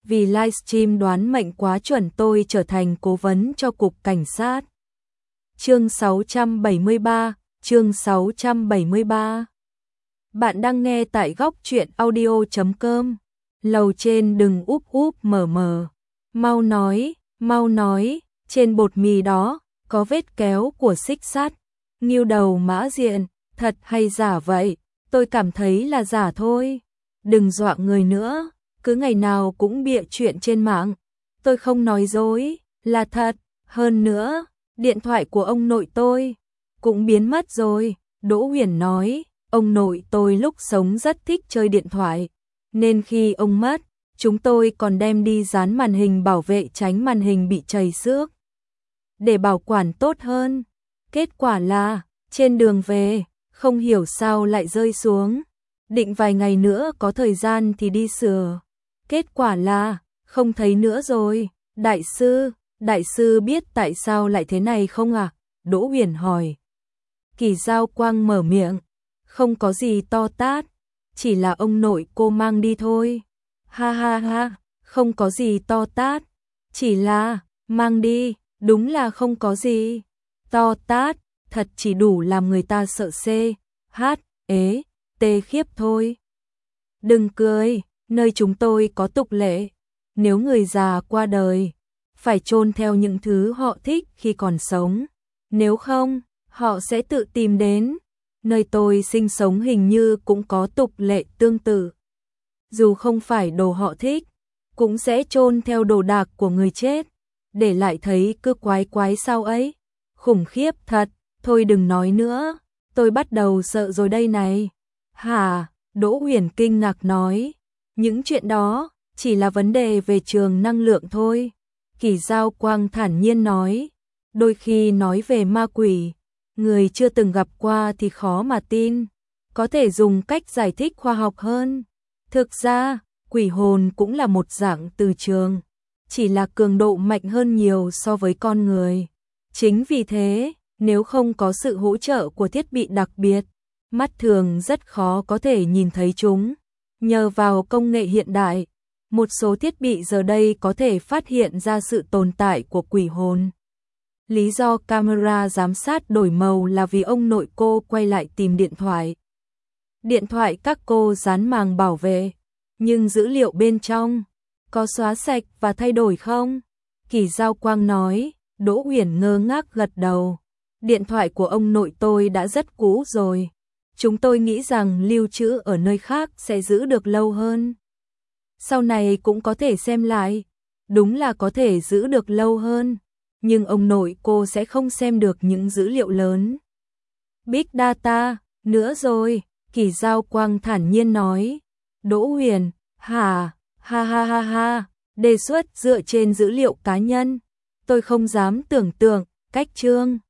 vì livestream đoán mệnh quá chuẩn tôi trở thành cố vấn cho cục cảnh sát. Chương 673, chương 673. Bạn đang nghe tại góc truyện audio.com. Lầu trên đừng úp úp mở mờ. Mau nói, trên bột mì đó có vết kéo của xích sắt. Nghêu đầu Mã Diện, thật hay giả vậy? Tôi cảm thấy là giả thôi. Đừng dọa người nữa, cứ ngày nào cũng bịa chuyện trên mạng. Tôi không nói dối, là thật. Hơn nữa, điện thoại của ông nội tôi cũng biến mất rồi. Đỗ Huyền nói, ông nội tôi lúc sống rất thích chơi điện thoại, nên khi ông mất, chúng tôi còn đem đi dán màn hình bảo vệ tránh màn hình bị trầy xước, để bảo quản tốt hơn. Kết quả là, trên đường về, không hiểu sao lại rơi xuống. Định vài ngày nữa có thời gian thì đi sửa. Kết quả là, không thấy nữa rồi. Đại sư biết tại sao lại thế này không à? Đỗ Huyền hỏi. Kỳ Giao Quang mở miệng. Không có gì to tát, chỉ là ông nội cô mang đi thôi. Ha ha ha, không có gì to tát, chỉ là mang đi, đúng là không có gì to tát, thật chỉ đủ làm người ta sợ tê khiếp thôi. Đừng cười, nơi chúng tôi có tục lệ, nếu người già qua đời, phải chôn theo những thứ họ thích khi còn sống, nếu không, họ sẽ tự tìm đến. Nơi tôi sinh sống hình như cũng có tục lệ tương tự. Dù không phải đồ họ thích, cũng sẽ chôn theo đồ đạc của người chết, để lại thấy cứ quái quái sao ấy. Khủng khiếp thật, thôi đừng nói nữa, tôi bắt đầu sợ rồi đây này. Hả? Đỗ Huyền kinh ngạc nói, những chuyện đó chỉ là vấn đề về trường năng lượng thôi. Kỳ Giao Quang thản nhiên nói, đôi khi nói về ma quỷ, người chưa từng gặp qua thì khó mà tin, có thể dùng cách giải thích khoa học hơn. Thực ra, quỷ hồn cũng là một dạng từ trường, chỉ là cường độ mạnh hơn nhiều so với con người. Chính vì thế, nếu không có sự hỗ trợ của thiết bị đặc biệt, mắt thường rất khó có thể nhìn thấy chúng. Nhờ vào công nghệ hiện đại, một số thiết bị giờ đây có thể phát hiện ra sự tồn tại của quỷ hồn. Lý do camera giám sát đổi màu là vì ông nội cô quay lại tìm điện thoại. Điện thoại các cô dán màng bảo vệ, nhưng dữ liệu bên trong có xóa sạch và thay đổi không? Kỳ Giao Quang nói. Đỗ Huyền ngơ ngác gật đầu. Điện thoại của ông nội tôi đã rất cũ rồi. Chúng tôi nghĩ rằng lưu trữ ở nơi khác sẽ giữ được lâu hơn. Sau này cũng có thể xem lại. Đúng là có thể giữ được lâu hơn. Nhưng ông nội cô sẽ không xem được những dữ liệu lớn. Big data, nữa rồi, Kỳ Giao Quang thản nhiên nói. Đỗ Huyền, hả, ha, đề xuất dựa trên dữ liệu cá nhân. Tôi không dám tưởng tượng, cách chương